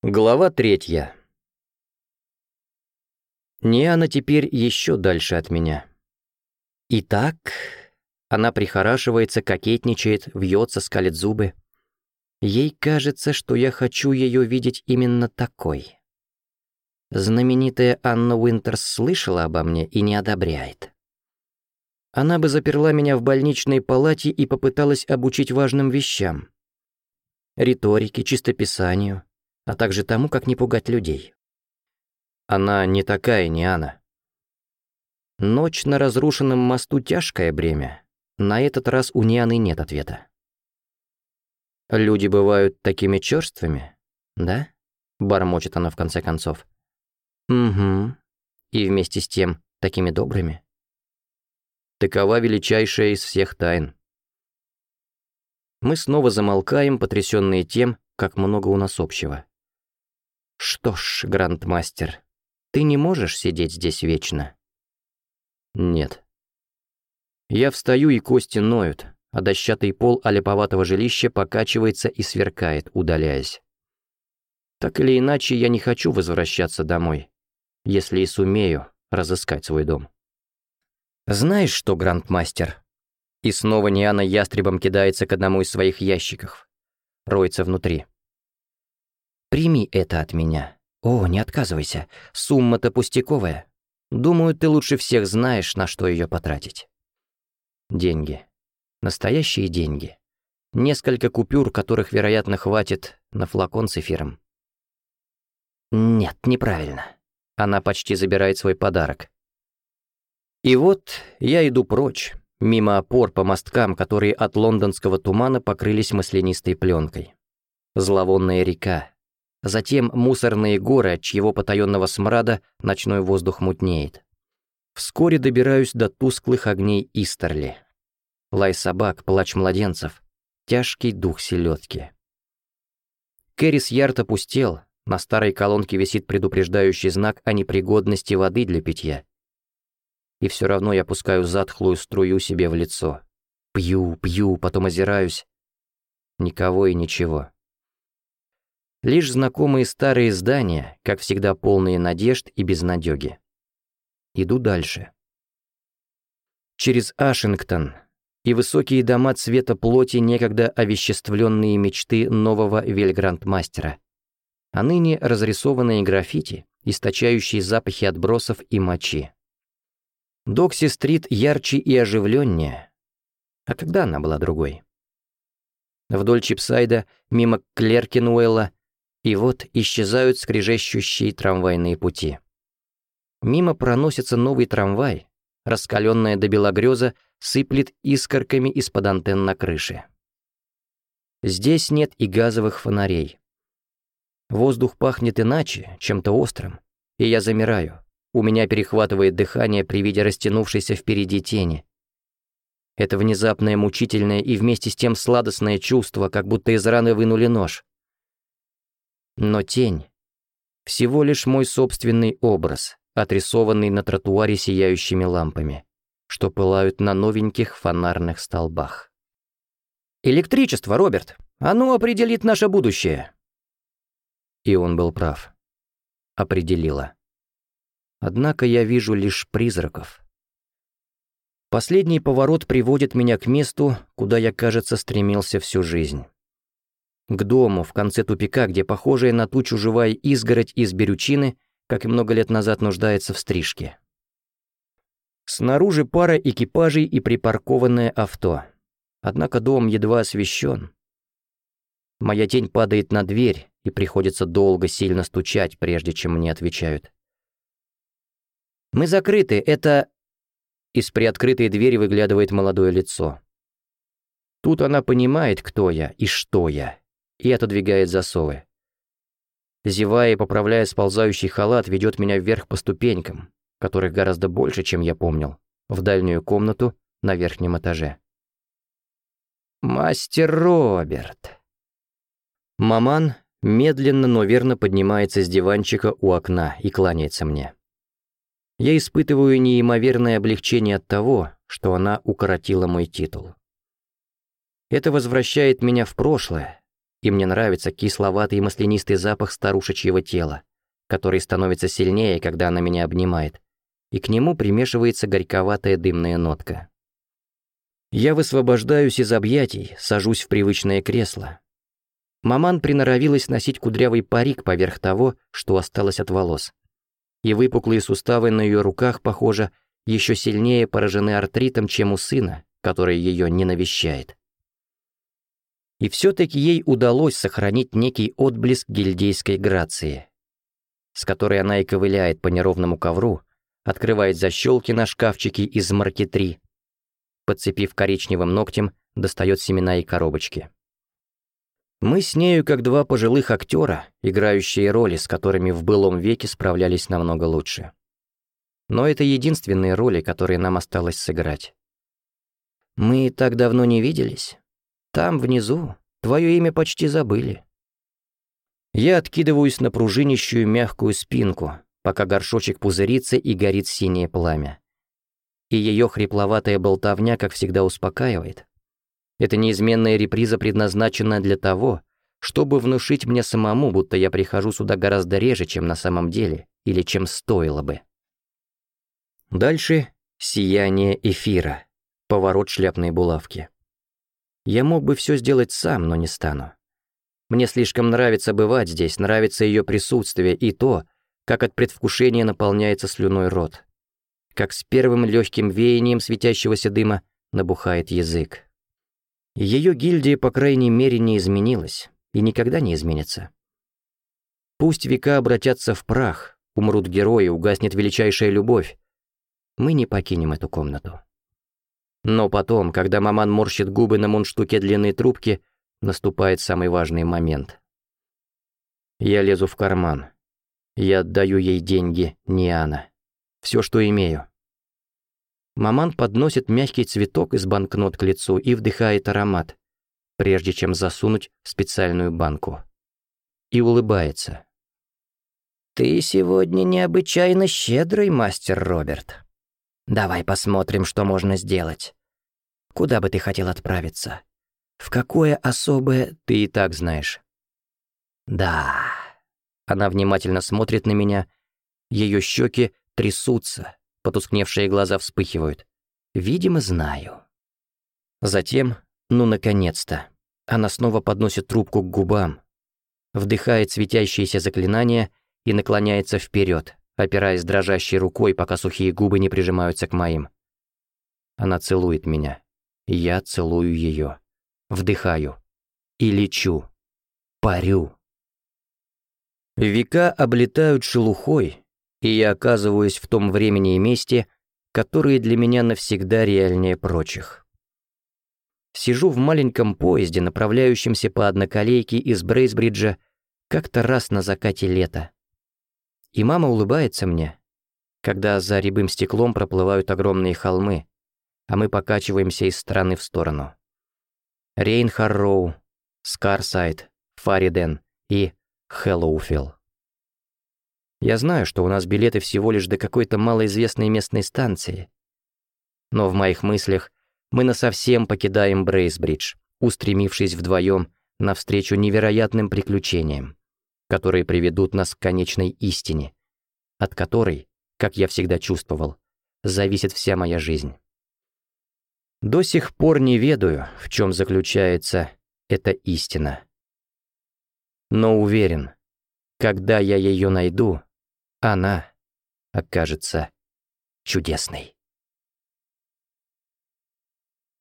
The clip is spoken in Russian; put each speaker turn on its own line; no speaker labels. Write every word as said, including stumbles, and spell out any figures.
Глава третья. Ниана теперь еще дальше от меня. Итак, она прихорашивается, кокетничает, вьется, скалит зубы. Ей кажется, что я хочу ее видеть именно такой. Знаменитая Анна Уинтерс слышала обо мне и не одобряет. Она бы заперла меня в больничной палате и попыталась обучить важным вещам. Риторике, чистописанию, а также тому, как не пугать людей. Она не такая, Ниана. Ночь на разрушенном мосту — тяжкое бремя. На этот раз у Нианы нет ответа. «Люди бывают такими чёрствыми, да?» — бормочет она в конце концов. «Угу. И вместе с тем такими добрыми. Такова величайшая из всех тайн». Мы снова замолкаем, потрясённые тем, как много у нас общего. «Что ж, грандмастер, ты не можешь сидеть здесь вечно?» «Нет». Я встаю, и кости ноют, а дощатый пол аляповатого жилища покачивается и сверкает, удаляясь. Так или иначе, я не хочу возвращаться домой, если и сумею разыскать свой дом. «Знаешь что, грандмастер?» И снова Ниана ястребом кидается к одному из своих ящиков, роется внутри. «Прими это от меня. О, не отказывайся. Сумма-то пустяковая. Думаю, ты лучше всех знаешь, на что ее потратить. Деньги. Настоящие деньги. Несколько купюр, которых, вероятно, хватит на флакон с эфиром». «Нет, неправильно». Она почти забирает свой подарок. И вот я иду прочь, мимо опор по мосткам, которые от лондонского тумана покрылись маслянистой пленкой. Зловонная река. Затем мусорные горы, от чьего потаенного смрада ночной воздух мутнеет. Вскоре добираюсь до тусклых огней Истерли. Лай собак, плач младенцев, тяжкий дух селедки. Кэррис-Ярд опустел, на старой колонке висит предупреждающий знак о непригодности воды для питья. И все равно я пускаю затхлую струю себе в лицо. Пью, пью, потом озираюсь. Никого и ничего. Лишь знакомые старые здания, как всегда полные надежд и безнадёги. Иду дальше. Через Ашингтон и высокие дома цвета плоти, некогда овеществленные мечты нового вельграндмастера, а ныне разрисованные граффити, источающие запахи отбросов и мочи. Докси-стрит ярче и оживленнее. А когда она была другой? Вдоль Чипсайда, мимо Клеркенуэлла, и вот исчезают скрежещущие трамвайные пути. Мимо проносится новый трамвай, раскаленная до белогреза, сыплет искорками из-под антенн на крыше. Здесь нет и газовых фонарей. Воздух пахнет иначе, чем-то острым, и я замираю. У меня перехватывает дыхание при виде растянувшейся впереди тени. Это внезапное, мучительное и вместе с тем сладостное чувство, как будто из раны вынули нож. Но тень — всего лишь мой собственный образ, отрисованный на тротуаре сияющими лампами, что пылают на новеньких фонарных столбах. «Электричество, Роберт! Оно определит наше будущее!» И он был прав. Определило. Однако я вижу лишь призраков. Последний поворот приводит меня к месту, куда я, кажется, стремился всю жизнь. К дому в конце тупика, где похожая на тучу живая изгородь из берючины, как и много лет назад, нуждается в стрижке. Снаружи пара экипажей и припаркованное авто. Однако дом едва освещен. Моя тень падает на дверь, и приходится долго сильно стучать, прежде чем мне отвечают. «Мы закрыты, это...» Из приоткрытой двери выглядывает молодое лицо. Тут она понимает, кто я и что я, и отодвигает засовы. Зевая и поправляя сползающий халат, ведет меня вверх по ступенькам, которых гораздо больше, чем я помнил, в дальнюю комнату на верхнем этаже. «Мастер Роберт!» Маман медленно, но верно поднимается с диванчика у окна и кланяется мне. Я испытываю неимоверное облегчение от того, что она укоротила мой титул. Это возвращает меня в прошлое, и мне нравится кисловатый и маслянистый запах старушечьего тела, который становится сильнее, когда она меня обнимает, и к нему примешивается горьковатая дымная нотка. Я высвобождаюсь из объятий, сажусь в привычное кресло. Маман приноровилась носить кудрявый парик поверх того, что осталось от волос. И выпуклые суставы на ее руках, похоже, еще сильнее поражены артритом, чем у сына, который ее не навещает. И все-таки ей удалось сохранить некий отблеск гильдейской грации, с которой она и ковыляет по неровному ковру, открывает защелки на шкафчике из маркетри, подцепив коричневым ногтем, достает семена и коробочки. Мы с нею как два пожилых актера, играющие роли, с которыми в былом веке справлялись намного лучше. Но это единственные роли, которые нам осталось сыграть. Мы так давно не виделись. Там, внизу, твое имя почти забыли. Я откидываюсь на пружинищую мягкую спинку, пока горшочек пузырится и горит синее пламя. И ее хрипловатая болтовня, как всегда, успокаивает. Эта неизменная реприза предназначена для того, чтобы внушить мне самому, будто я прихожу сюда гораздо реже, чем на самом деле, или чем стоило бы. Дальше сияние эфира, поворот шляпной булавки. Я мог бы все сделать сам, но не стану. Мне слишком нравится бывать здесь, нравится ее присутствие и то, как от предвкушения наполняется слюной рот, как с первым легким веянием светящегося дыма набухает язык. Ее гильдия, по крайней мере, не изменилась и никогда не изменится. Пусть века обратятся в прах, умрут герои, угаснет величайшая любовь, мы не покинем эту комнату. Но потом, когда маман морщит губы на мундштуке длинной трубки, наступает самый важный момент. Я лезу в карман. Я отдаю ей деньги, Ниана. Все, что имею. Маман подносит мягкий цветок из банкнот к лицу и вдыхает аромат, прежде чем засунуть в специальную банку. И улыбается. «Ты сегодня необычайно щедрый, мастер Роберт. Давай посмотрим, что можно сделать. Куда бы ты хотел отправиться? В какое особое ты и так знаешь?» «Да». Она внимательно смотрит на меня, ее щеки трясутся, потускневшие глаза вспыхивают. Видимо, знаю. Затем, ну наконец-то, она снова подносит трубку к губам, вдыхает светящееся заклинание и наклоняется вперед, опираясь дрожащей рукой, пока сухие губы не прижимаются к моим. Она целует меня. Я целую ее. Вдыхаю. И лечу. Парю. Века облетают шелухой, и я оказываюсь в том времени и месте, которые для меня навсегда реальнее прочих. Сижу в маленьком поезде, направляющемся по одноколейке из Брейсбриджа, как-то раз на закате лета. И мама улыбается мне, когда за рябым стеклом проплывают огромные холмы, а мы покачиваемся из стороны в сторону. Рейн-Харроу, Скарсайд, Фариден и Хэллоуфилл. Я знаю, что у нас билеты всего лишь до какой-то малоизвестной местной станции, но в моих мыслях мы насовсем покидаем Брейсбридж, устремившись вдвоем навстречу невероятным приключениям, которые приведут нас к конечной истине, от которой, как я всегда чувствовал, зависит вся моя жизнь. До сих пор не ведаю, в чем заключается эта истина. Но уверен, когда я ее найду, она окажется чудесной.